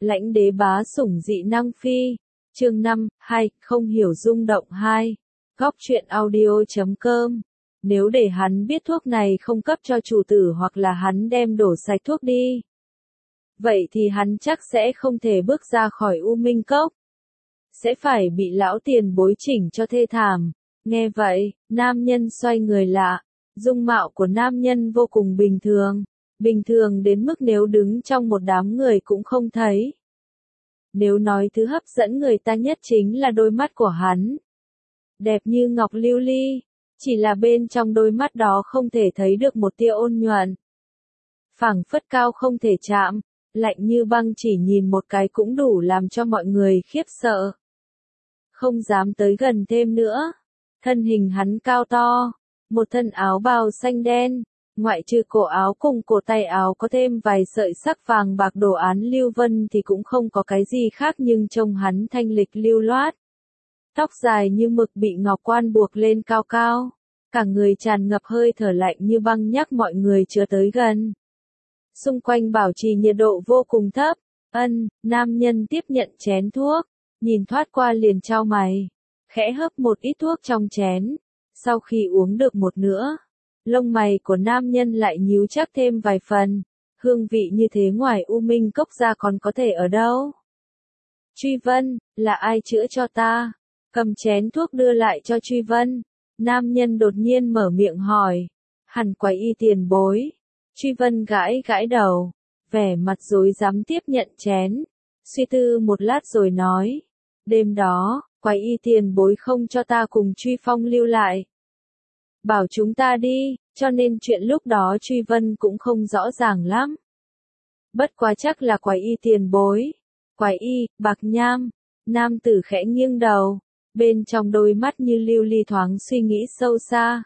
Lãnh đế bá sủng dị năng phi. Chương 5, 2, không hiểu rung động 2. Góc truyện audio.com. Nếu để hắn biết thuốc này không cấp cho chủ tử hoặc là hắn đem đổ sạch thuốc đi, vậy thì hắn chắc sẽ không thể bước ra khỏi U Minh Cốc. Sẽ phải bị lão tiền bối chỉnh cho thê thảm. Nghe vậy, nam nhân xoay người lại. Dung mạo của nam nhân vô cùng bình thường. Bình thường đến mức nếu đứng trong một đám người cũng không thấy. Nếu nói thứ hấp dẫn người ta nhất chính là đôi mắt của hắn. Đẹp như ngọc lưu ly. Chỉ là bên trong đôi mắt đó không thể thấy được một tia ôn nhuận. Phảng phất cao không thể chạm. Lạnh như băng, chỉ nhìn một cái cũng đủ làm cho mọi người khiếp sợ. Không dám tới gần thêm nữa. Thân hình hắn cao to. Một thân áo bào xanh đen. Ngoại trừ cổ áo cùng cổ tay áo có thêm vài sợi sắc vàng bạc đồ án lưu vân thì cũng không có cái gì khác, nhưng trông hắn thanh lịch lưu loát. Tóc dài như mực bị ngọc quan buộc lên cao cao. Cả người tràn ngập hơi thở lạnh như băng, nhắc mọi người chưa tới gần. Xung quanh bảo trì nhiệt độ vô cùng thấp. Nam nhân tiếp nhận chén thuốc. Nhìn thoát qua liền chau mày. Khẽ hớp một ít thuốc trong chén. Sau khi uống được một nửa, lông mày của nam nhân lại nhíu chắc thêm vài phần. Hương vị như thế ngoài U Minh Cốc ra còn có thể ở đâu? Truy Vân, là ai chữa cho ta? Cầm chén thuốc đưa lại cho Truy Vân. Nam nhân đột nhiên mở miệng hỏi. Hẳn Quái Y tiền bối. Truy Vân gãi gãi đầu. Vẻ mặt rối rắm tiếp nhận chén. Suy tư một lát rồi nói. Đêm đó, Quái Y tiền bối không cho ta cùng Truy Phong lưu lại. Bảo chúng ta đi, cho nên chuyện lúc đó Truy Vân cũng không rõ ràng lắm. Bất quá chắc là Quái Y tiền bối. Quái Y, Bạc Nham. Nam tử khẽ nghiêng đầu. Bên trong đôi mắt như lưu ly thoáng suy nghĩ sâu xa.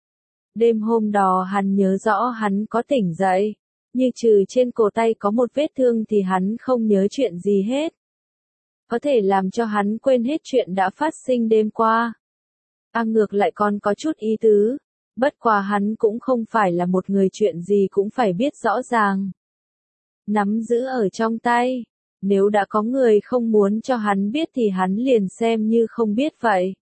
Đêm hôm đó hắn nhớ rõ hắn có tỉnh dậy. Nhưng trừ trên cổ tay có một vết thương thì hắn không nhớ chuyện gì hết. Có thể làm cho hắn quên hết chuyện đã phát sinh đêm qua. Ngược lại còn có chút ý tứ. Bất quá hắn cũng không phải là một người chuyện gì cũng phải biết rõ ràng. Nắm giữ ở trong tay. Nếu đã có người không muốn cho hắn biết thì hắn liền xem như không biết vậy.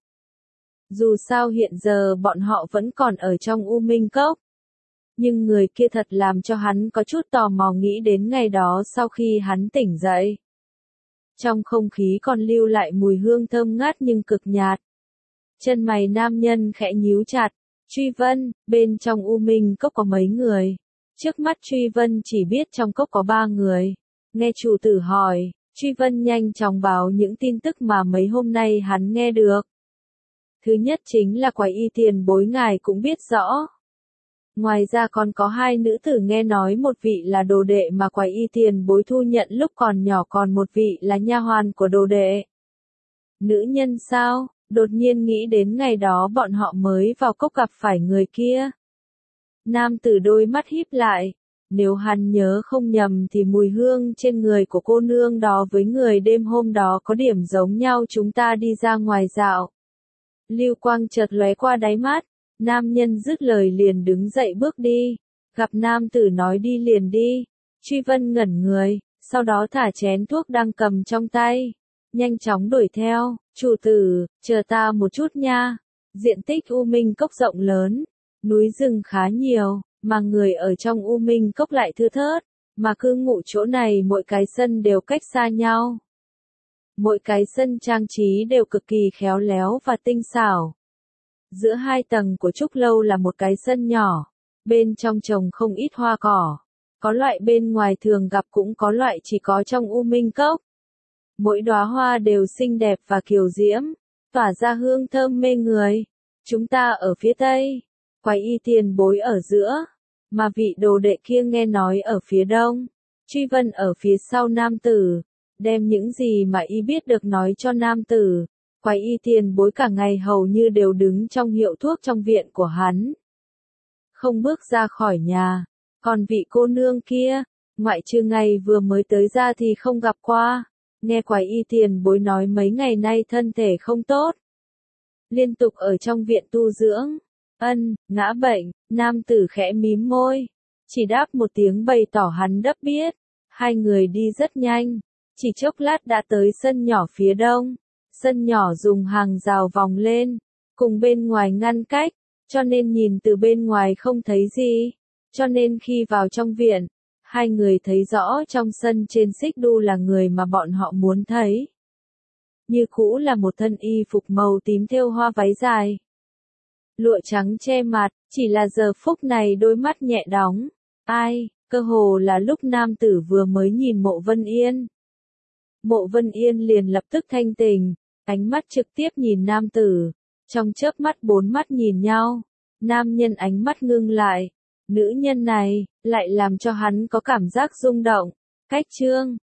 Dù sao hiện giờ bọn họ vẫn còn ở trong U Minh Cốc. Nhưng người kia thật làm cho hắn có chút tò mò nghĩ đến ngày đó sau khi hắn tỉnh dậy. Trong không khí còn lưu lại mùi hương thơm ngát nhưng cực nhạt. Chân mày nam nhân khẽ nhíu chặt. Truy Vân, bên trong U Minh Cốc có mấy người? Trước mắt Truy Vân chỉ biết trong cốc có 3 người. Nghe chủ tử hỏi, Truy Vân nhanh chóng báo những tin tức mà mấy hôm nay hắn nghe được. Thứ nhất chính là Quái Y tiền bối ngài cũng biết rõ. Ngoài ra còn có 2 nữ tử, nghe nói một vị là đồ đệ mà Quái Y tiền bối thu nhận lúc còn nhỏ, còn một vị là nha hoàn của đồ đệ. Nữ nhân sao? Đột nhiên nghĩ đến ngày đó bọn họ mới vào cốc gặp phải người kia. Nam tử đôi mắt híp lại. Nếu hắn nhớ không nhầm thì mùi hương trên người của cô nương đó với người đêm hôm đó có điểm giống nhau. Chúng ta đi ra ngoài dạo. Lưu quang chợt lóe qua đáy mắt. Nam nhân dứt lời liền đứng dậy bước đi. Gặp nam tử nói đi liền đi. Truy Vân ngẩn người, sau đó thả chén thuốc đang cầm trong tay. Nhanh chóng đuổi theo. Chủ tử, chờ ta một chút nha. Diện tích U Minh Cốc rộng lớn. Núi rừng khá nhiều. Mà người ở trong U Minh Cốc lại thưa thớt, mà cư ngụ chỗ này mỗi cái sân đều cách xa nhau. Mỗi cái sân trang trí đều cực kỳ khéo léo và tinh xảo. Giữa 2 tầng của trúc lâu là một cái sân nhỏ, bên trong trồng không ít hoa cỏ. Có loại bên ngoài thường gặp, cũng có loại chỉ có trong U Minh Cốc. Mỗi đóa hoa đều xinh đẹp và kiều diễm, tỏa ra hương thơm mê người. Chúng ta ở phía tây. Quái Y tiền bối ở giữa, mà vị đồ đệ kia nghe nói ở phía đông. Truy Vân ở phía sau nam tử, đem những gì mà y biết được nói cho nam tử. Quái Y tiền bối cả ngày hầu như đều đứng trong hiệu thuốc trong viện của hắn. Không bước ra khỏi nhà. Còn vị cô nương kia, ngoại trừ ngày vừa mới tới ra thì không gặp qua. Nghe Quái Y tiền bối nói mấy ngày nay thân thể không tốt. Liên tục ở trong viện tu dưỡng. Ngã bệnh. Nam tử khẽ mím môi. Chỉ đáp một tiếng bày tỏ hắn đắp biết. 2 người đi rất nhanh. Chỉ chốc lát đã tới sân nhỏ phía đông. Sân nhỏ dùng hàng rào vòng lên, cùng bên ngoài ngăn cách, cho nên nhìn từ bên ngoài không thấy gì. Cho nên khi vào trong viện, hai người thấy rõ trong sân trên xích đu là người mà bọn họ muốn thấy. Như cũ là một thân y phục màu tím thêu hoa váy dài. Lụa trắng che mặt, chỉ là giờ phút này đôi mắt nhẹ đóng. Ai, cơ hồ là lúc nam tử vừa mới nhìn Mộ Vân Yên. Mộ Vân Yên liền lập tức thanh tỉnh, ánh mắt trực tiếp nhìn nam tử. Trong chớp mắt bốn mắt nhìn nhau, nam nhân ánh mắt ngưng lại. Nữ nhân này, lại làm cho hắn có cảm giác rung động. Cách chương